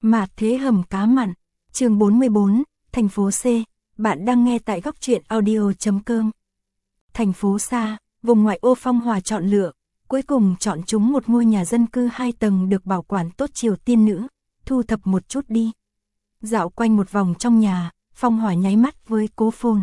Mạt thế hầm cá mặn, chương 44, thành phố C, bạn đang nghe tại góc truyện audio.com. Thành phố xa, vùng ngoại ô Phong Hòa chọn lựa, cuối cùng chọn chúng một ngôi nhà dân cư 2 tầng được bảo quản tốt Triều Tiên nữ, thu thập một chút đi. Dạo quanh một vòng trong nhà, Phong Hòa nháy mắt với Cố Phồn.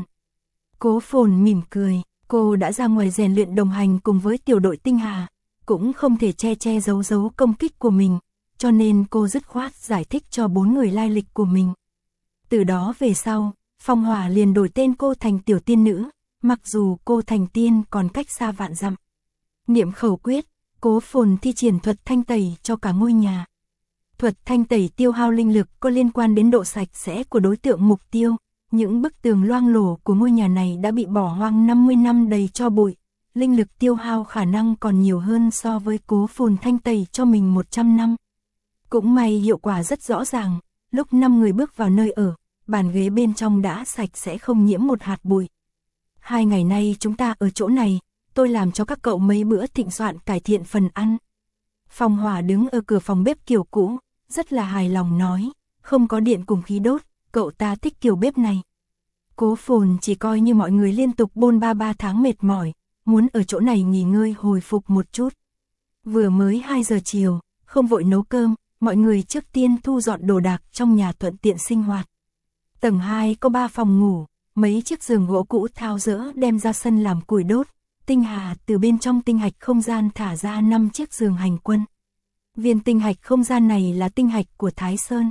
Cố Phồn mỉm cười, cô đã ra ngoài rèn luyện đồng hành cùng với tiểu đội Tinh Hà, cũng không thể che giấu công kích của mình, cho nên cô dứt khoát giải thích cho 4 người lai lịch của mình. Từ đó về sau, Phong Hòa liền đổi tên cô thành Tiểu Tiên Nữ, mặc dù cô thành tiên còn cách xa vạn dặm. Niệm khẩu quyết, Cố Phồn thi triển thuật thanh tẩy cho cả ngôi nhà. Thuật thanh tẩy tiêu hao linh lực có liên quan đến độ sạch sẽ của đối tượng mục tiêu. Những bức tường loang lổ của ngôi nhà này đã bị bỏ hoang 50 năm đầy tro bụi. Linh lực tiêu hao khả năng còn nhiều hơn so với Cố Phồn thanh tẩy cho mình 100 năm. Cũng may hiệu quả rất rõ ràng, lúc 5 người bước vào nơi ở, bàn ghế bên trong đã sạch sẽ không nhiễm một hạt bụi. 2 ngày nay chúng ta ở chỗ này, tôi làm cho các cậu mấy bữa thịnh soạn cải thiện phần ăn. Phong Hòa đứng ở cửa phòng bếp kiểu cũ, rất là hài lòng nói, không có điện cùng khí đốt, cậu ta thích kiểu bếp này. Cố Phồn chỉ coi như mọi người liên tục bôn ba 3 tháng mệt mỏi, muốn ở chỗ này nghỉ ngơi hồi phục một chút. Vừa mới 2 giờ chiều, không vội nấu cơm, mọi người trước tiên thu dọn đồ đạc trong nhà thuận tiện sinh hoạt. Tầng 2 có 3 phòng ngủ, mấy chiếc giường gỗ cũ tháo dỡ đem ra sân làm củi đốt. Tinh Hà từ bên trong tinh hạch không gian thả ra 5 chiếc giường hành quân. Viên tinh hạch không gian này là tinh hạch của Thái Sơn.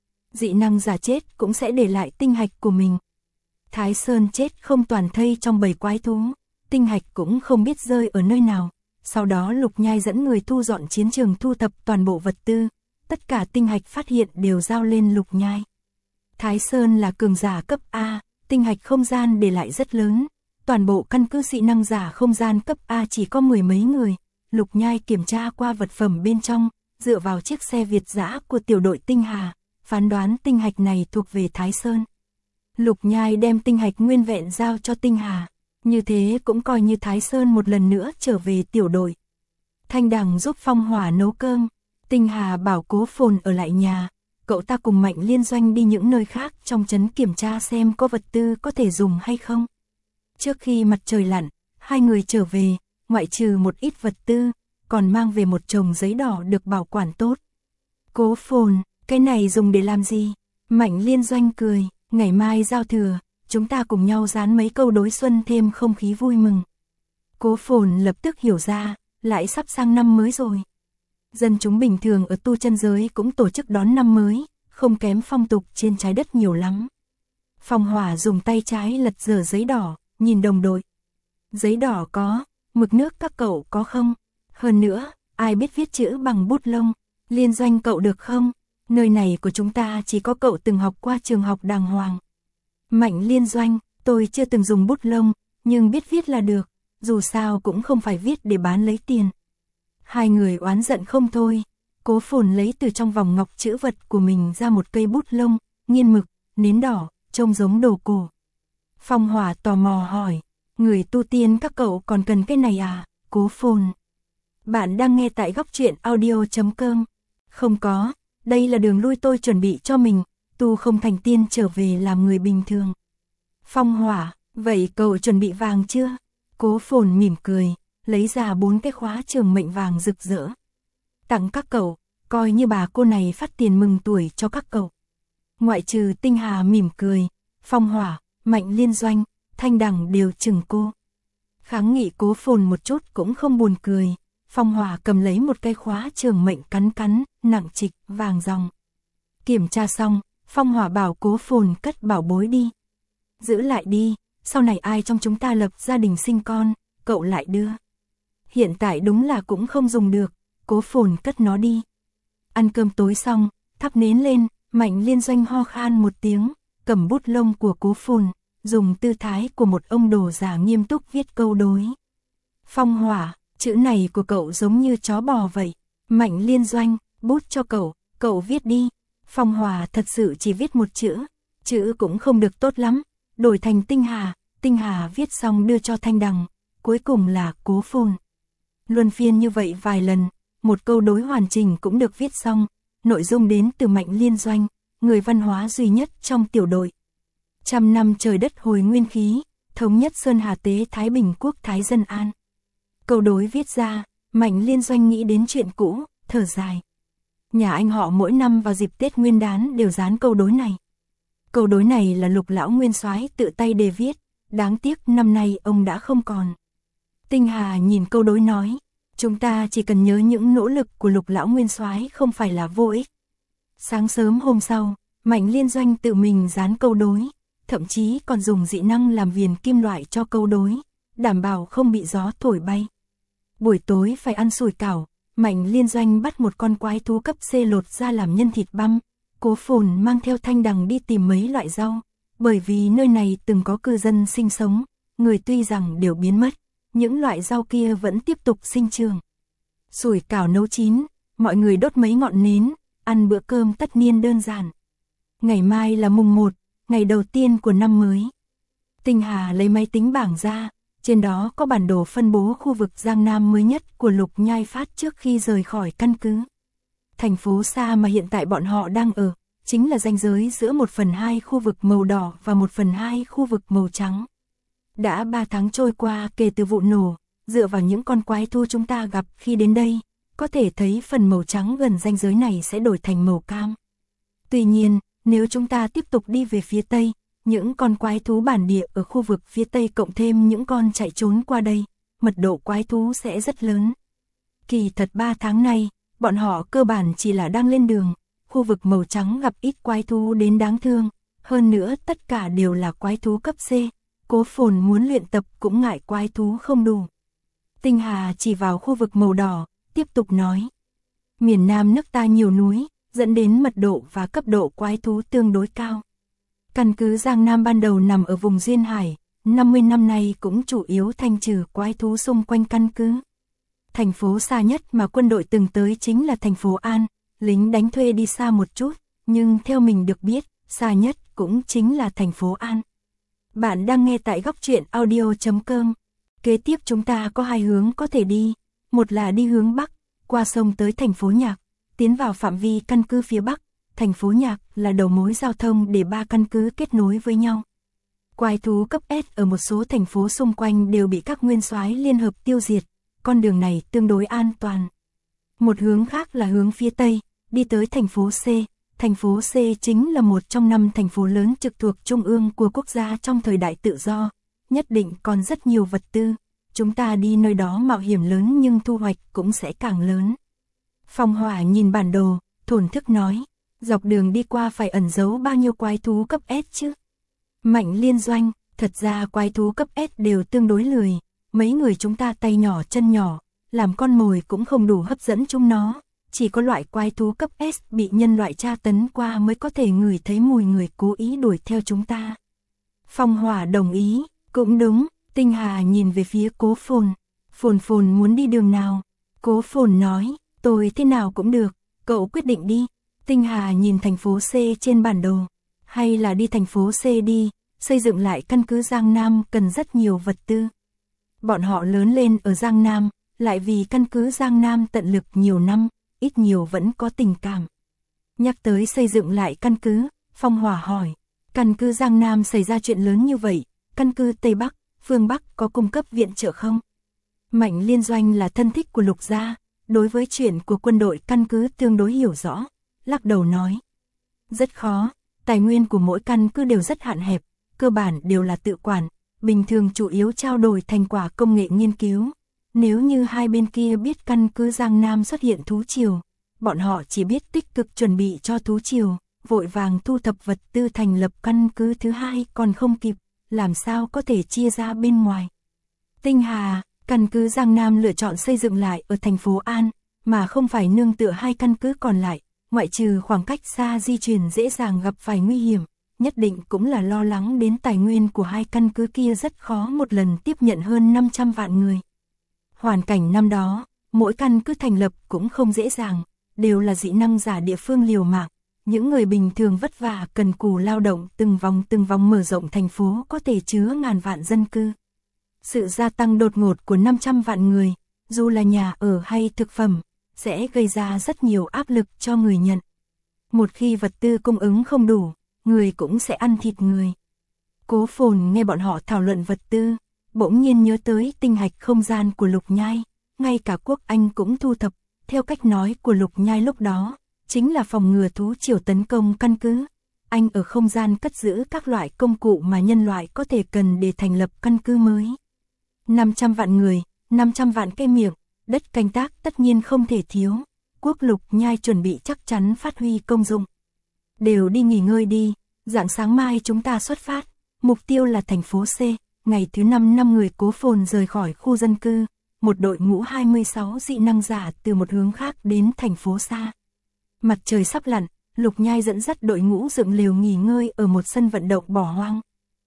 Dị năng giả chết cũng sẽ để lại tinh hạch của mình. Thái Sơn chết không toàn thây trong bầy quái thú, tinh hạch cũng không biết rơi ở nơi nào. Sau đó Lục Nhai dẫn người thu dọn chiến trường thu thập toàn bộ vật tư, tất cả tinh hạch phát hiện đều giao lên Lục Nhai. Thái Sơn là cường giả cấp A, tinh hạch không gian để lại rất lớn. Toàn bộ căn cứ dị năng giả không gian cấp A chỉ có 10 mấy người. Lục Nhai kiểm tra qua vật phẩm bên trong, dựa vào chiếc xe Việt dã của tiểu đội Tinh Hà, phán đoán tinh hạch này thuộc về Thái Sơn. Lục Nhai đem tinh hạch nguyên vẹn giao cho Tinh Hà, như thế cũng coi như Thái Sơn một lần nữa trở về tiểu đội. Thanh Đằng giúp Phong Hòa nấu cơm, Tinh Hà bảo Cố Phồn ở lại nhà, cậu ta cùng Mạnh Liên Doanh đi những nơi khác trong trấn kiểm tra xem có vật tư có thể dùng hay không. Trước khi mặt trời lặn, 2 người trở về, ngoại trừ một ít vật tư, còn mang về một chồng giấy đỏ được bảo quản tốt. Cố Phồn, cái này dùng để làm gì? Mạnh Liên Doanh cười, ngày mai giao thừa, chúng ta cùng nhau dán mấy câu đối xuân thêm không khí vui mừng. Cố Phồn lập tức hiểu ra, lại sắp sang năm mới rồi. Dân chúng bình thường ở tu chân giới cũng tổ chức đón năm mới, không kém phong tục trên trái đất nhiều lắm. Phong Hòa dùng tay trái lật dở giấy đỏ, nhìn đồng đội. Giấy đỏ có, mực nước các cậu có không? Hơn nữa, ai biết viết chữ bằng bút lông? Liên Doanh cậu được không? Nơi này của chúng ta chỉ có cậu từng học qua trường học đàng hoàng. Mạnh Liên Doanh, tôi chưa từng dùng bút lông, nhưng biết viết là được, dù sao cũng không phải viết để bán lấy tiền. 2 người oán giận không thôi. Cố Phồn lấy từ trong vòng ngọc trữ vật của mình ra một cây bút lông, nghiên mực, nến đỏ, trông giống đồ cổ. Phong Hòa tò mò hỏi, người tu tiên các cậu còn cần cái này à? Cố Phồn, bạn đang nghe tại góc truyện audio.com. Không có, đây là đường lui tôi chuẩn bị cho mình, tu không thành tiên trở về làm người bình thường. Phong Hòa, vậy cậu chuẩn bị vàng chưa? Cố Phồn mỉm cười, lấy ra 4 cái khóa trường mệnh vàng rực rỡ. Tặng các cậu, coi như bà cô này phát tiền mừng tuổi cho các cậu. Ngoại trừ Tinh Hà mỉm cười, Phong Hòa, Mạnh Liên Doanh, Thanh Đằng đều chừng cô. Kháng nghị Cố Phồn một chút cũng không buồn cười. Phong Hòa cầm lấy một cái khóa trường mệnh cắn, nặng trịch, vàng ròng. Kiểm tra xong, Phong Hòa bảo Cố Phồn cất bảo bối đi. Giữ lại đi, sau này ai trong chúng ta lập gia đình sinh con, cậu lại đưa. Hiện tại đúng là cũng không dùng được, Cố Phồn cất nó đi. Ăn cơm tối xong, thắp nến lên, Mạnh Liên Doanh ho khan một tiếng, cầm bút lông của Cố Phồn, dùng tư thái của một ông đồ già nghiêm túc viết câu đối. Phong Hòa, chữ này của cậu giống như chó bò vậy. Mạnh Liên Doanh, bút cho cậu viết đi. Phong Hòa thật sự chỉ viết một chữ cũng không được tốt lắm, đổi thành Tinh Hà viết xong đưa cho Thanh Đằng, cuối cùng là Cố Phồn. Luân phiên như vậy vài lần, một câu đối hoàn chỉnh cũng được viết xong, nội dung đến từ Mạnh Liên Doanh, người văn hóa duy nhất trong tiểu đội. Trăm năm trời đất hồi nguyên khí, thống nhất Sơn Hà Tế Thái Bình Quốc Thái Dân An. Câu đối viết ra, Mạnh Liên Doanh nghĩ đến chuyện cũ, thở dài. Nhà anh họ mỗi năm vào dịp Tết Nguyên đán đều dán câu đối này. Câu đối này là Lục lão nguyên soái tự tay đề viết, đáng tiếc năm nay ông đã không còn. Tinh Hà nhìn câu đối nói, chúng ta chỉ cần nhớ những nỗ lực của Lục lão nguyên soái không phải là vô ích. Sáng sớm hôm sau, Mạnh Liên Doanh tự mình dán câu đối, thậm chí còn dùng dị năng làm viền kim loại cho câu đối, đảm bảo không bị gió thổi bay. Buổi tối phải ăn sủi cảo, Mạnh Liên Doanh bắt một con quái thú cấp C lột ra làm nhân thịt băm. Cố Phồn mang theo Thanh Đằng đi tìm mấy loại rau, bởi vì nơi này từng có cư dân sinh sống, người tuy rằng đều biến mất, những loại rau kia vẫn tiếp tục sinh trưởng. Sủi cảo nấu chín, mọi người đốt mấy ngọn nến, ăn bữa cơm tất niên đơn giản. Ngày mai là mùng 1, ngày đầu tiên của năm mới. Tinh Hà lấy máy tính bảng ra, trên đó có bản đồ phân bố khu vực Giang Nam mới nhất của Lục Nhai Phát trước khi rời khỏi căn cứ. Thành phố Sa mà hiện tại bọn họ đang ở, chính là ranh giới giữa 1/2 khu vực màu đỏ và 1/2 khu vực màu trắng. Đã 3 tháng trôi qua kể từ vụ nổ, dựa vào những con quái thú chúng ta gặp khi đến đây, có thể thấy phần màu trắng gần ranh giới này sẽ đổi thành màu cam. Tuy nhiên, nếu chúng ta tiếp tục đi về phía Tây, những con quái thú bản địa ở khu vực phía Tây cộng thêm những con chạy trốn qua đây, mật độ quái thú sẽ rất lớn. Kỳ thật 3 tháng nay, bọn họ cơ bản chỉ là đang lên đường, khu vực màu trắng gặp ít quái thú đến đáng thương, hơn nữa tất cả đều là quái thú cấp C, Cố Phồn muốn luyện tập cũng ngại quái thú không đủ. Tinh Hà chỉ vào khu vực màu đỏ, tiếp tục nói. Miền Nam nước ta nhiều núi, dẫn đến mật độ và cấp độ quái thú tương đối cao. Căn cứ Giang Nam ban đầu nằm ở vùng Duyên Hải, 50 năm nay cũng chủ yếu thanh trừ quái thú xung quanh căn cứ. Thành phố xa nhất mà quân đội từng tới chính là thành phố An, lính đánh thuê đi xa một chút, nhưng theo mình được biết, xa nhất cũng chính là thành phố An. Bạn đang nghe tại góc truyện audio.com. Kế tiếp chúng ta có 2 hướng có thể đi, một là đi hướng Bắc, qua sông tới thành phố Nhạc, tiến vào phạm vi căn cứ phía Bắc. Thành phố Nhạc là đầu mối giao thông để 3 căn cứ kết nối với nhau. Quái thú cấp S ở một số thành phố xung quanh đều bị các nguyên soái liên hợp tiêu diệt, con đường này tương đối an toàn. Một hướng khác là hướng phía Tây, đi tới thành phố C. Thành phố C chính là một trong 5 thành phố lớn trực thuộc trung ương của quốc gia trong thời đại tự do, nhất định còn rất nhiều vật tư. Chúng ta đi nơi đó mạo hiểm lớn nhưng thu hoạch cũng sẽ càng lớn. Phong Hỏa nhìn bản đồ, thổn thức nói. Dọc đường đi qua phải ẩn giấu bao nhiêu quái thú cấp S chứ? Mạnh Liên Doanh, thật ra quái thú cấp S đều tương đối lười, mấy người chúng ta tay nhỏ chân nhỏ, làm con mồi cũng không đủ hấp dẫn chúng nó, chỉ có loại quái thú cấp S bị nhân loại tra tấn qua mới có thể ngửi thấy mùi người cố ý đuổi theo chúng ta. Phong Hỏa đồng ý, cũng đúng. Tinh Hà nhìn về phía Cố Phồn. Phồn muốn đi đường nào? Cố Phồn nói, tôi thế nào cũng được, cậu quyết định đi. Tinh Hà nhìn thành phố C trên bản đồ. Hay là đi thành phố C đi, xây dựng lại căn cứ Giang Nam cần rất nhiều vật tư. Bọn họ lớn lên ở Giang Nam, lại vì căn cứ Giang Nam tận lực nhiều năm, ít nhiều vẫn có tình cảm. Nhắc tới xây dựng lại căn cứ, Phong Hỏa hỏi, căn cứ Giang Nam xảy ra chuyện lớn như vậy, căn cứ Tây Bắc, phương Bắc có cung cấp viện trợ không? Mạnh Liên Doanh là thân thích của Lục gia, đối với chuyện của quân đội căn cứ tương đối hiểu rõ, lắc đầu nói. Rất khó, tài nguyên của mỗi căn cứ đều rất hạn hẹp, cơ bản đều là tự quản, bình thường chủ yếu trao đổi thành quả công nghệ nghiên cứu. Nếu như hai bên kia biết căn cứ Giang Nam xuất hiện thú triều, bọn họ chỉ biết tích cực chuẩn bị cho thú triều, vội vàng thu thập vật tư thành lập căn cứ thứ hai còn không kịp, làm sao có thể chia ra bên ngoài. Tinh Hà, căn cứ Giang Nam lựa chọn xây dựng lại ở thành phố An, mà không phải nương tựa hai căn cứ còn lại, ngoại trừ khoảng cách xa di chuyển dễ dàng gặp phải nguy hiểm, nhất định cũng là lo lắng đến tài nguyên của hai căn cứ kia rất khó một lần tiếp nhận hơn 500 vạn người. Hoàn cảnh năm đó, mỗi căn cứ thành lập cũng không dễ dàng, đều là dị năng giả địa phương liều mạng, những người bình thường vất vả cần cù lao động từng vòng mở rộng thành phố có thể chứa ngàn vạn dân cư. Sự gia tăng đột ngột của 500 vạn người, dù là nhà ở hay thực phẩm, sẽ gây ra rất nhiều áp lực cho người nhận, Một khi vật tư cung ứng không đủ, người cũng sẽ ăn thịt người. Cố Phồn nghe bọn họ thảo luận vật tư, bỗng nhiên nhớ tới tinh hạch không gian của Lục Nhai, ngay cả Quốc Anh cũng thu thập, theo cách nói của Lục Nhai lúc đó, chính là phòng ngừa thú triều tấn công căn cứ. Anh ở không gian cất giữ các loại công cụ mà nhân loại có thể cần để thành lập căn cứ mới. 500 vạn người, 500 vạn cây miệng, đất canh tác tất nhiên không thể thiếu. Quốc Lục Nhai chuẩn bị chắc chắn phát huy công dụng. Đều đi nghỉ ngơi đi, rạng sáng mai chúng ta xuất phát. Mục tiêu là thành phố C. Ngày thứ 5 năm người Cố Phồn rời khỏi khu dân cư. Một đội ngũ 26 dị năng giả từ một hướng khác đến thành phố xa. Mặt trời sắp lặn, Lục Nhai dẫn dắt đội ngũ dựng lều nghỉ ngơi ở một sân vận động bỏ hoang.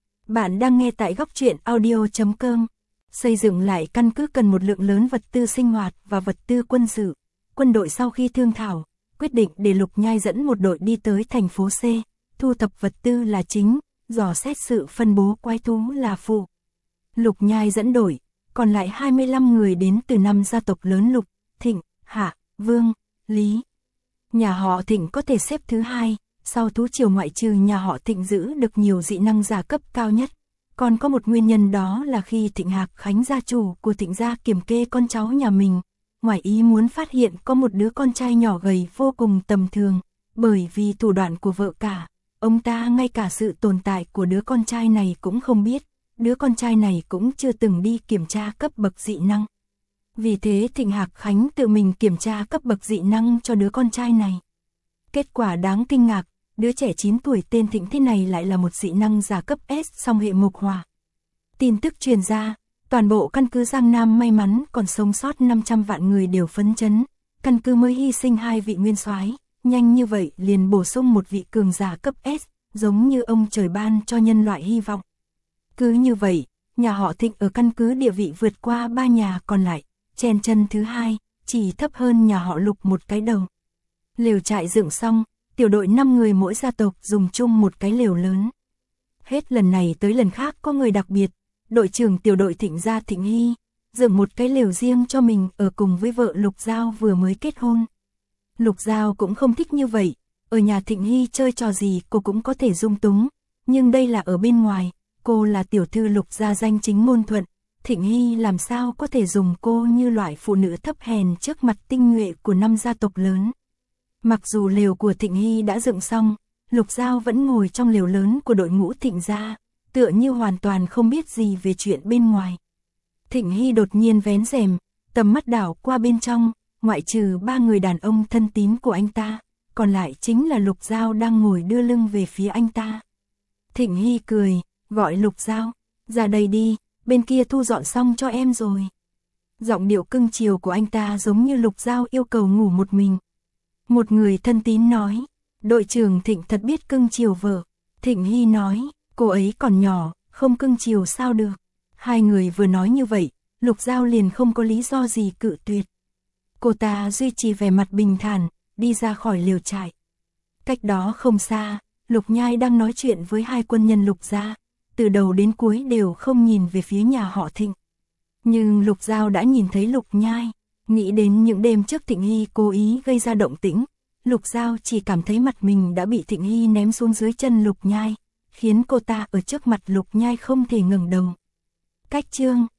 Bạn đang nghe tại góc truyện audio.com. Xây dựng lại căn cứ cần một lượng lớn vật tư sinh hoạt và vật tư quân sự. Quân đội sau khi thương thảo, quyết định để Lục Nhai dẫn một đội đi tới thành phố C, thu thập vật tư là chính, dò xét sự phân bố quái thú là phụ. Lục Nhai dẫn đội, còn lại 25 người đến từ 5 gia tộc lớn Lục, Thịnh, Hạ, Vương, Lý. Nhà họ Thịnh có thể xếp thứ 2, sau thú triều ngoại trừ nhà họ Thịnh giữ được nhiều dị năng giả cấp cao nhất. Còn có một nguyên nhân đó là khi Thịnh Hạc Khánh gia chủ của Thịnh gia kiểm kê con cháu nhà mình, ngoài ý muốn phát hiện có một đứa con trai nhỏ gầy vô cùng tầm thường, bởi vì thủ đoạn của vợ cả, ông ta ngay cả sự tồn tại của đứa con trai này cũng không biết, đứa con trai này cũng chưa từng đi kiểm tra cấp bậc dị năng. Vì thế Thịnh Hạc Khánh tự mình kiểm tra cấp bậc dị năng cho đứa con trai này. Kết quả đáng kinh ngạc, đứa trẻ 9 tuổi tên Thịnh thế này lại là một dị năng giả cấp S song hệ mộc hỏa. Tin tức truyền ra, toàn bộ căn cứ Giang Nam may mắn còn sống sót 500 vạn người đều phấn chấn, căn cứ mới hy sinh 2 vị nguyên soái, nhanh như vậy liền bổ sung một vị cường giả cấp S, giống như ông trời ban cho nhân loại hy vọng. Cứ như vậy, nhà họ Thịnh ở căn cứ địa vị vượt qua 3 nhà còn lại, chen chân thứ 2, chỉ thấp hơn nhà họ Lục một cái đầu. Lều trại dựng xong, tiểu đội 5 người mỗi gia tộc dùng chung một cái lều lớn. Hết lần này tới lần khác có người đặc biệt, đội trưởng tiểu đội Thịnh gia Thịnh Hy, dựng một cái lều riêng cho mình ở cùng với vợ Lục Giao vừa mới kết hôn. Lục Giao cũng không thích như vậy, ở nhà Thịnh Hy chơi trò gì cô cũng có thể dung túng, nhưng đây là ở bên ngoài, cô là tiểu thư Lục gia danh chính ngôn thuận, Thịnh Hy làm sao có thể dùng cô như loại phụ nữ thấp hèn trước mặt tinh nhuệ của 5 gia tộc lớn. Mặc dù lều của Thịnh Hy đã dựng xong, Lục Giao vẫn ngồi trong lều lớn của đội ngũ Thịnh gia, tựa như hoàn toàn không biết gì về chuyện bên ngoài. Thịnh Hy đột nhiên vén rèm, tầm mắt đảo qua bên trong, ngoại trừ 3 người đàn ông thân tín của anh ta, còn lại chính là Lục Giao đang ngồi đưa lưng về phía anh ta. Thịnh Hy cười, gọi Lục Giao, ra đây đi, bên kia thu dọn xong cho em rồi. Giọng điệu cưng chiều của anh ta giống như Lục Giao yêu cầu ngủ một mình. Một người thân tín nói, đội trưởng Thịnh thật biết cưng chiều vợ. Thịnh Hy nói, cô ấy còn nhỏ, không cưng chiều sao được. Hai người vừa nói như vậy, Lục Giao liền không có lý do gì cự tuyệt. Cô ta duy trì vẻ mặt bình thản, đi ra khỏi lều trại. Cách đó không xa, Lục Nhai đang nói chuyện với 2 quân nhân Lục gia, từ đầu đến cuối đều không nhìn về phía nhà họ Thịnh. Nhưng Lục Giao đã nhìn thấy Lục Nhai, nghĩ đến những đêm trước Thịnh Hy cố ý gây ra động tĩnh, Lục Giao chỉ cảm thấy mặt mình đã bị Thịnh Hy ném xuống dưới chân Lục Nhai, khiến cô ta ở trước mặt Lục Nhai không thể ngẩng đầu. Cách chương